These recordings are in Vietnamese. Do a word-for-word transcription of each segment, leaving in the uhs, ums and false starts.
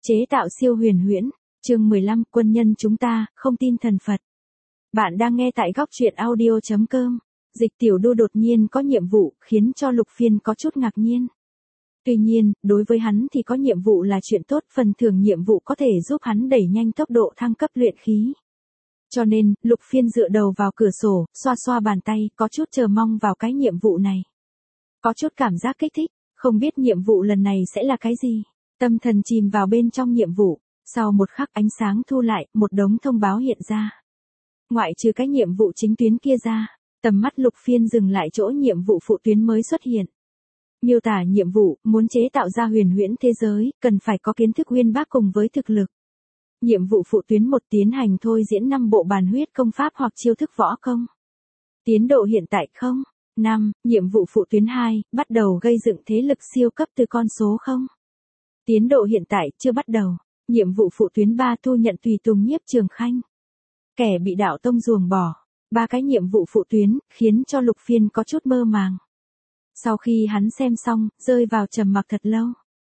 Chế tạo siêu huyền huyễn, chương mười lăm, quân nhân chúng ta, không tin thần Phật. Bạn đang nghe tại góc truyện audio chấm com. Dịch tiểu đô đột nhiên có nhiệm vụ, khiến cho Lục Phiên có chút ngạc nhiên. Tuy nhiên, đối với hắn thì có nhiệm vụ là chuyện tốt, phần thưởng nhiệm vụ có thể giúp hắn đẩy nhanh tốc độ thăng cấp luyện khí. Cho nên, Lục Phiên dựa đầu vào cửa sổ, xoa xoa bàn tay, có chút chờ mong vào cái nhiệm vụ này. Có chút cảm giác kích thích, không biết nhiệm vụ lần này sẽ là cái gì. Tâm thần chìm vào bên trong nhiệm vụ, sau một khắc ánh sáng thu lại, một đống thông báo hiện ra. Ngoại trừ cái nhiệm vụ chính tuyến kia ra, tầm mắt Lục Phiên dừng lại chỗ nhiệm vụ phụ tuyến mới xuất hiện. Miêu tả nhiệm vụ, muốn chế tạo ra huyền huyễn thế giới, cần phải có kiến thức uyên bác cùng với thực lực. Nhiệm vụ phụ tuyến một, tiến hành thôi diễn năm bộ bàn huyết công pháp hoặc chiêu thức võ công. Tiến độ hiện tại không. năm. Nhiệm vụ phụ tuyến hai, bắt đầu gây dựng thế lực siêu cấp từ con số không. Tiến độ hiện tại chưa bắt đầu. Nhiệm vụ phụ tuyến ba, thu nhận tùy tùng Nhiếp Trường Khanh. Kẻ bị đạo tông ruồng bỏ. Ba cái nhiệm vụ phụ tuyến, khiến cho Lục Phiên có chút mơ màng. Sau khi hắn xem xong, rơi vào trầm mặc thật lâu.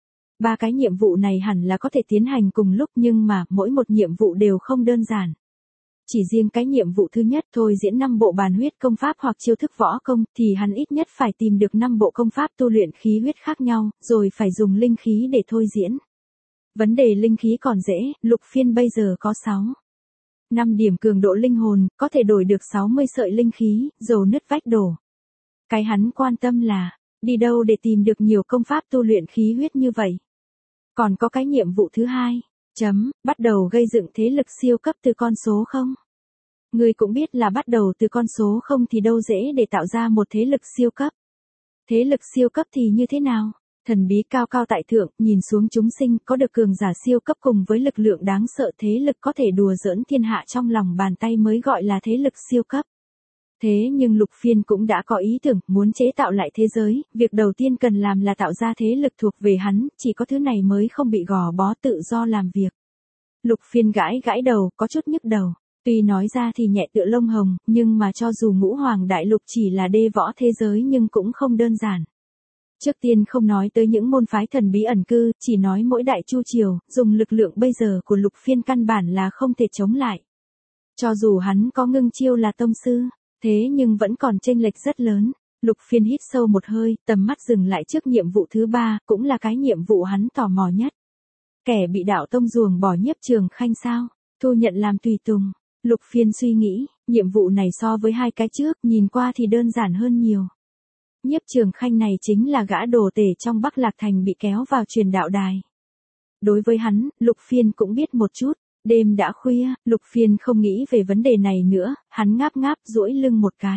Ba cái nhiệm vụ này hẳn là có thể tiến hành cùng lúc, nhưng mà mỗi một nhiệm vụ đều không đơn giản. Chỉ riêng cái nhiệm vụ thứ nhất thôi diễn năm bộ bàn huyết công pháp hoặc chiêu thức võ công thì hắn ít nhất phải tìm được năm bộ công pháp tu luyện khí huyết khác nhau, rồi phải dùng linh khí để thôi diễn. Vấn đề linh khí còn dễ, Lục Phiên bây giờ có sáu. năm điểm cường độ linh hồn, có thể đổi được sáu mươi sợi linh khí, dầu nứt vách đổ. Cái hắn quan tâm là, đi đâu để tìm được nhiều công pháp tu luyện khí huyết như vậy. Còn có cái nhiệm vụ thứ hai, chấm, bắt đầu gây dựng thế lực siêu cấp từ con số không. Người cũng biết là bắt đầu từ con số không thì đâu dễ để tạo ra một thế lực siêu cấp. Thế lực siêu cấp thì như thế nào? Thần bí cao cao tại thượng, nhìn xuống chúng sinh, có được cường giả siêu cấp cùng với lực lượng đáng sợ, thế lực có thể đùa giỡn thiên hạ trong lòng bàn tay mới gọi là thế lực siêu cấp. Thế nhưng Lục Phiên cũng đã có ý tưởng, muốn chế tạo lại thế giới, việc đầu tiên cần làm là tạo ra thế lực thuộc về hắn, chỉ có thứ này mới không bị gò bó tự do làm việc. Lục Phiên gãi gãi đầu, có chút nhức đầu. Tuy nói ra thì nhẹ tựa lông hồng, nhưng mà cho dù ngũ hoàng đại lục chỉ là đê võ thế giới nhưng cũng không đơn giản. Trước tiên không nói tới những môn phái thần bí ẩn cư, chỉ nói mỗi đại chu triều, dùng lực lượng bây giờ của Lục Phiên căn bản là không thể chống lại. Cho dù hắn có ngưng chiêu là tông sư, thế nhưng vẫn còn chênh lệch rất lớn. Lục Phiên hít sâu một hơi, tầm mắt dừng lại trước nhiệm vụ thứ ba, cũng là cái nhiệm vụ hắn tò mò nhất. Kẻ bị đạo tông ruồng bỏ Nhiếp Trường Khanh sao? Thu nhận làm tùy tùng. Lục Phiên suy nghĩ, nhiệm vụ này so với hai cái trước, nhìn qua thì đơn giản hơn nhiều. Nhiếp Trường Khanh này chính là gã đồ tể trong Bắc Lạc Thành bị kéo vào truyền đạo đài. Đối với hắn, Lục Phiên cũng biết một chút. Đêm đã khuya, Lục Phiên không nghĩ về vấn đề này nữa, hắn ngáp ngáp duỗi lưng một cái.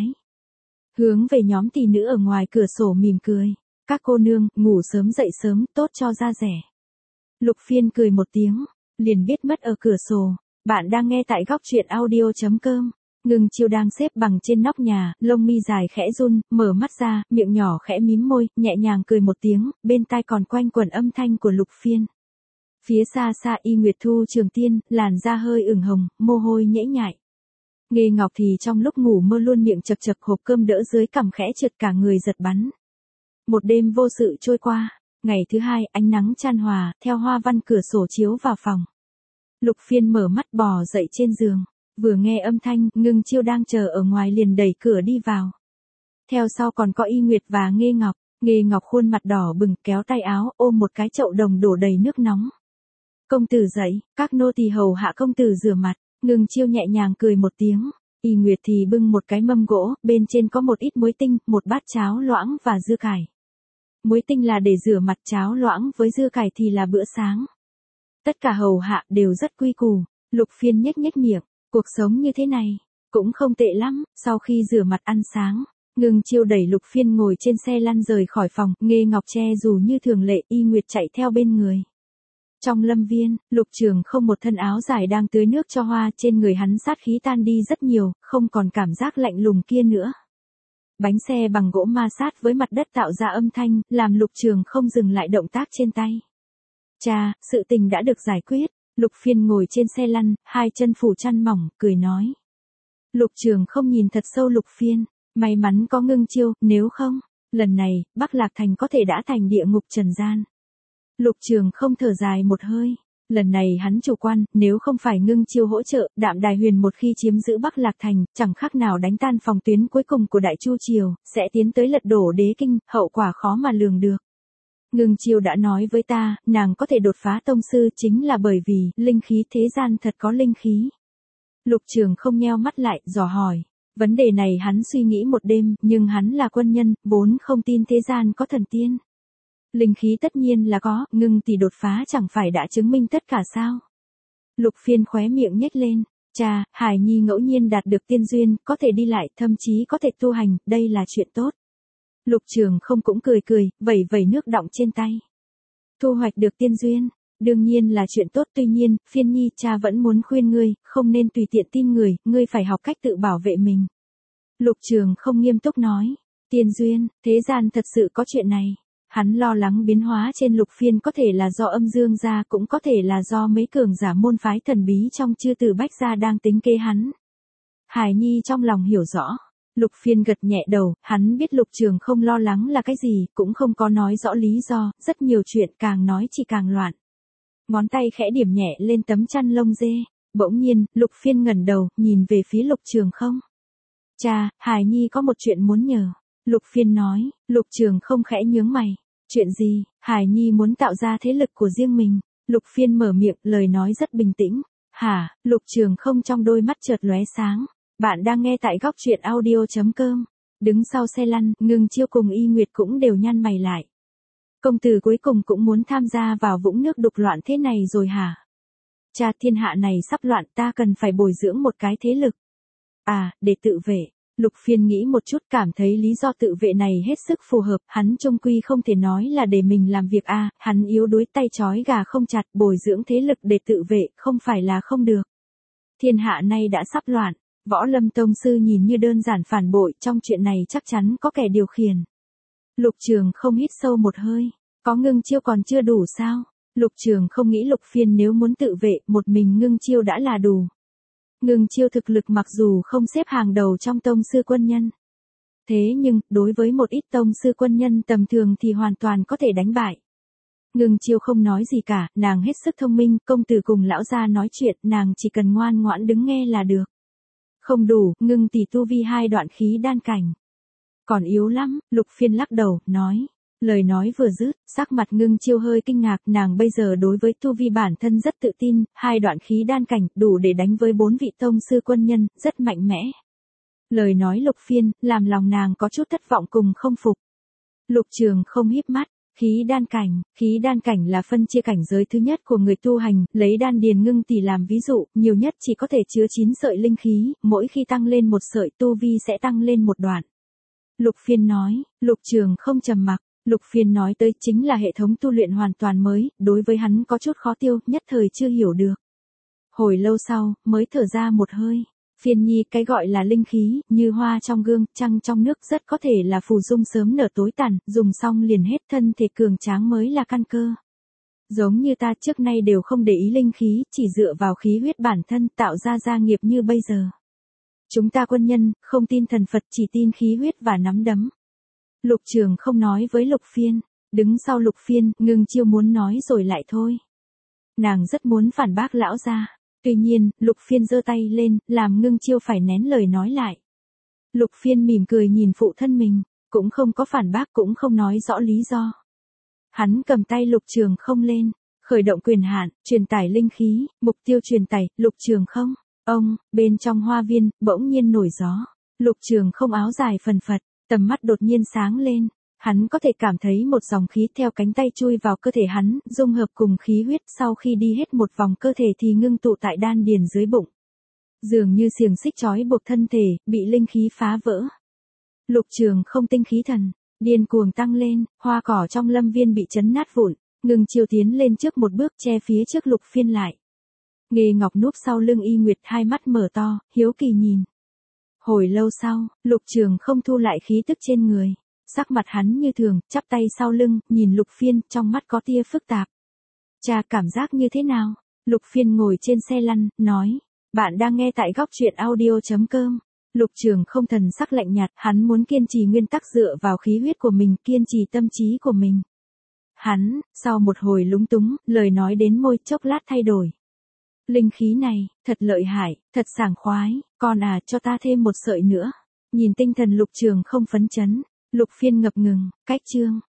Hướng về nhóm tỷ nữ ở ngoài cửa sổ mỉm cười. Các cô nương, ngủ sớm dậy sớm, tốt cho da rẻ. Lục Phiên cười một tiếng, liền biết mất ở cửa sổ. Bạn đang nghe tại góc truyện audio chấm com. Ngưng Chiêu đang xếp bằng trên nóc nhà, lông mi dài khẽ run, mở mắt ra, miệng nhỏ khẽ mím môi, nhẹ nhàng cười một tiếng, bên tai còn quanh quẩn âm thanh của Lục Phiên. Phía xa xa Y Nguyệt Thu Trường Tiên, làn da hơi ửng hồng, mồ hôi nhễ nhại. Nghê Ngọc thì trong lúc ngủ mơ luôn miệng chập chập hộp cơm đỡ dưới cằm khẽ trượt cả người giật bắn. Một đêm vô sự trôi qua, ngày thứ hai ánh nắng chan hòa, theo hoa văn cửa sổ chiếu vào phòng. Lục Phiên mở mắt bò dậy trên giường, vừa nghe âm thanh, Ngưng Chiêu đang chờ ở ngoài liền đẩy cửa đi vào. Theo sau còn có Y Nguyệt và Nghê Ngọc, Nghê Ngọc khuôn mặt đỏ bừng kéo tay áo, ôm một cái chậu đồng đổ đầy nước nóng. Công tử dậy, các nô tỳ hầu hạ công tử rửa mặt. Ngưng Chiêu nhẹ nhàng cười một tiếng. Y Nguyệt thì bưng một cái mâm gỗ, bên trên có một ít muối tinh, một bát cháo loãng và dưa cải. Muối tinh là để rửa mặt, cháo loãng với dưa cải thì là bữa sáng. Tất cả hầu hạ đều rất quy củ. Lục Phiên nhếch nhếch miệng, cuộc sống như thế này cũng không tệ lắm. Sau khi rửa mặt ăn sáng, Ngưng Chiêu đẩy Lục Phiên ngồi trên xe lăn rời khỏi phòng, Nghê Ngọc che dù như thường lệ, Y Nguyệt chạy theo bên người. Trong lâm viên, Lục Trường không một thân áo dài đang tưới nước cho hoa, trên người hắn sát khí tan đi rất nhiều, không còn cảm giác lạnh lùng kia nữa. Bánh xe bằng gỗ ma sát với mặt đất tạo ra âm thanh, làm Lục Trường không dừng lại động tác trên tay. Cha, sự tình đã được giải quyết. Lục Phiên ngồi trên xe lăn, hai chân phủ chăn mỏng, cười nói. Lục Trường không nhìn thật sâu Lục Phiên, may mắn có Ngưng Chiêu, nếu không, lần này, Bắc Lạc Thành có thể đã thành địa ngục trần gian. Lục Trường không thở dài một hơi, Lần này hắn chủ quan, nếu không phải Ngưng Chiêu hỗ trợ, Đạm Đài Huyền một khi chiếm giữ Bắc Lạc Thành, chẳng khác nào đánh tan phòng tuyến cuối cùng của Đại Chu Triều, sẽ tiến tới lật đổ đế kinh, hậu quả khó mà lường được. Ngưng Chiêu đã nói với ta, nàng có thể đột phá tông sư chính là bởi vì, linh khí thế gian thật có linh khí. Lục Trường không nheo mắt lại, dò hỏi. Vấn đề này hắn suy nghĩ một đêm, nhưng hắn là quân nhân, vốn không tin thế gian có thần tiên. Linh khí tất nhiên là có, Ngưng tỷ đột phá chẳng phải đã chứng minh tất cả sao. Lục Phiên khóe miệng nhếch lên, cha, Hải Nhi ngẫu nhiên đạt được tiên duyên, có thể đi lại, thậm chí có thể tu hành, đây là chuyện tốt. Lục Trường không cũng cười cười, vẩy vẩy nước đọng trên tay. Thu hoạch được tiên duyên, đương nhiên là chuyện tốt, tuy nhiên, Phiên Nhi cha vẫn muốn khuyên ngươi, không nên tùy tiện tin người, ngươi phải học cách tự bảo vệ mình. Lục Trường không nghiêm túc nói, tiên duyên, thế gian thật sự có chuyện này. Hắn lo lắng biến hóa trên Lục Phiên có thể là do âm dương gia, cũng có thể là do mấy cường giả môn phái thần bí trong chư tử Bách gia đang tính kế hắn. Hải Nhi trong lòng hiểu rõ. Lục Phiên gật nhẹ đầu, hắn biết Lục Trường không lo lắng là cái gì, cũng không có nói rõ lý do, rất nhiều chuyện càng nói chỉ càng loạn. Ngón tay khẽ điểm nhẹ lên tấm chăn lông dê, bỗng nhiên, Lục Phiên ngẩng đầu, nhìn về phía Lục Trường không. Cha, Hải Nhi có một chuyện muốn nhờ. Lục Phiên nói, Lục Trường không khẽ nhướng mày. Chuyện gì? Hải Nhi muốn tạo ra thế lực của riêng mình. Lục Phiên mở miệng, lời nói rất bình tĩnh. Hả? Lục Trường không trong đôi mắt chợt lóe sáng. Bạn đang nghe tại góc truyện audio chấm com. Đứng sau xe lăn, Ngưng Chiêu cùng Y Nguyệt cũng đều nhăn mày lại. Công tử cuối cùng cũng muốn tham gia vào vũng nước đục loạn thế này rồi hả? Cha, thiên hạ này sắp loạn, ta cần phải bồi dưỡng một cái thế lực. À, để tự vệ. Lục Phiên nghĩ một chút, cảm thấy lý do tự vệ này hết sức phù hợp, hắn chung quy không thể nói là để mình làm việc a, à, hắn yếu đuối tay trói gà không chặt, bồi dưỡng thế lực để tự vệ, không phải là không được. Thiên hạ nay đã sắp loạn, Võ Lâm tông sư nhìn như đơn giản phản bội, trong chuyện này chắc chắn có kẻ điều khiển. Lục Trường không hít sâu một hơi, có Ngưng Chiêu còn chưa đủ sao? Lục Trường không nghĩ Lục Phiên nếu muốn tự vệ, một mình Ngưng Chiêu đã là đủ. Ngưng Chiêu thực lực mặc dù không xếp hàng đầu trong tông sư quân nhân. Thế nhưng, đối với một ít tông sư quân nhân tầm thường thì hoàn toàn có thể đánh bại. Ngưng Chiêu không nói gì cả, nàng hết sức thông minh, công tử cùng lão gia nói chuyện, nàng chỉ cần ngoan ngoãn đứng nghe là được. Không đủ, Ngưng tỷ tu vi hai đoạn khí đan cảnh. Còn yếu lắm, Lục Phiên lắc đầu, nói. Lời nói vừa dứt, sắc mặt Ngưng Chiêu hơi kinh ngạc, nàng bây giờ đối với tu vi bản thân rất tự tin, hai đoạn khí đan cảnh, đủ để đánh với bốn vị tông sư quân nhân, rất mạnh mẽ. Lời nói Lục Phiên, làm lòng nàng có chút thất vọng cùng không phục. Lục Trường không híp mắt, khí đan cảnh, khí đan cảnh là phân chia cảnh giới thứ nhất của người tu hành, lấy đan điền Ngưng tỷ làm ví dụ, nhiều nhất chỉ có thể chứa chín sợi linh khí, mỗi khi tăng lên một sợi tu vi sẽ tăng lên một đoạn. Lục Phiên nói, Lục Trường không trầm mặc. Lục Phiên nói tới chính là hệ thống tu luyện hoàn toàn mới, đối với hắn có chút khó tiêu, nhất thời chưa hiểu được. Hồi lâu sau, mới thở ra một hơi. Phiên Nhi, cái gọi là linh khí, như hoa trong gương, trăng trong nước, rất có thể là phù dung sớm nở tối tàn, dùng xong liền hết, thân thể cường tráng mới là căn cơ. Giống như ta trước nay đều không để ý linh khí, chỉ dựa vào khí huyết bản thân tạo ra gia nghiệp như bây giờ. Chúng ta quân nhân, không tin thần Phật, chỉ tin khí huyết và nắm đấm. Lục Trường không nói với Lục Phiên, đứng sau Lục Phiên, Ngưng Chiêu muốn nói rồi lại thôi. Nàng rất muốn phản bác lão gia, tuy nhiên, Lục Phiên giơ tay lên, làm Ngưng Chiêu phải nén lời nói lại. Lục Phiên mỉm cười nhìn phụ thân mình, cũng không có phản bác, cũng không nói rõ lý do. Hắn cầm tay Lục Trường không lên, khởi động quyền hạn, truyền tải linh khí, mục tiêu truyền tải, Lục Trường không. Ông, bên trong hoa viên, bỗng nhiên nổi gió. Lục Trường không áo dài phần phật. Tầm mắt đột nhiên sáng lên, hắn có thể cảm thấy một dòng khí theo cánh tay chui vào cơ thể hắn, dung hợp cùng khí huyết, sau khi đi hết một vòng cơ thể thì ngưng tụ tại đan điền dưới bụng. Dường như xiềng xích trói buộc thân thể, bị linh khí phá vỡ. Lục Trường không tinh khí thần, điên cuồng tăng lên, hoa cỏ trong lâm viên bị chấn nát vụn, Ngưng Chiêu tiến lên trước một bước che phía trước Lục Phiên lại. Nghê Ngọc núp sau lưng Y Nguyệt hai mắt mở to, hiếu kỳ nhìn. Hồi lâu sau, Lục Trường không thu lại khí tức trên người. Sắc mặt hắn như thường, chắp tay sau lưng, nhìn Lục Phiên, trong mắt có tia phức tạp. Cha, cảm giác như thế nào? Lục Phiên ngồi trên xe lăn, nói. Bạn đang nghe tại góc truyện audio chấm com. Lục Trường không thần sắc lạnh nhạt, hắn muốn kiên trì nguyên tắc dựa vào khí huyết của mình, kiên trì tâm trí của mình. Hắn, sau một hồi lúng túng, lời nói đến môi chốc lát thay đổi. Linh khí này, thật lợi hại, thật sảng khoái, con à cho ta thêm một sợi nữa. Nhìn tinh thần Lục Trường không phấn chấn, Lục Phiên ngập ngừng, cách chương.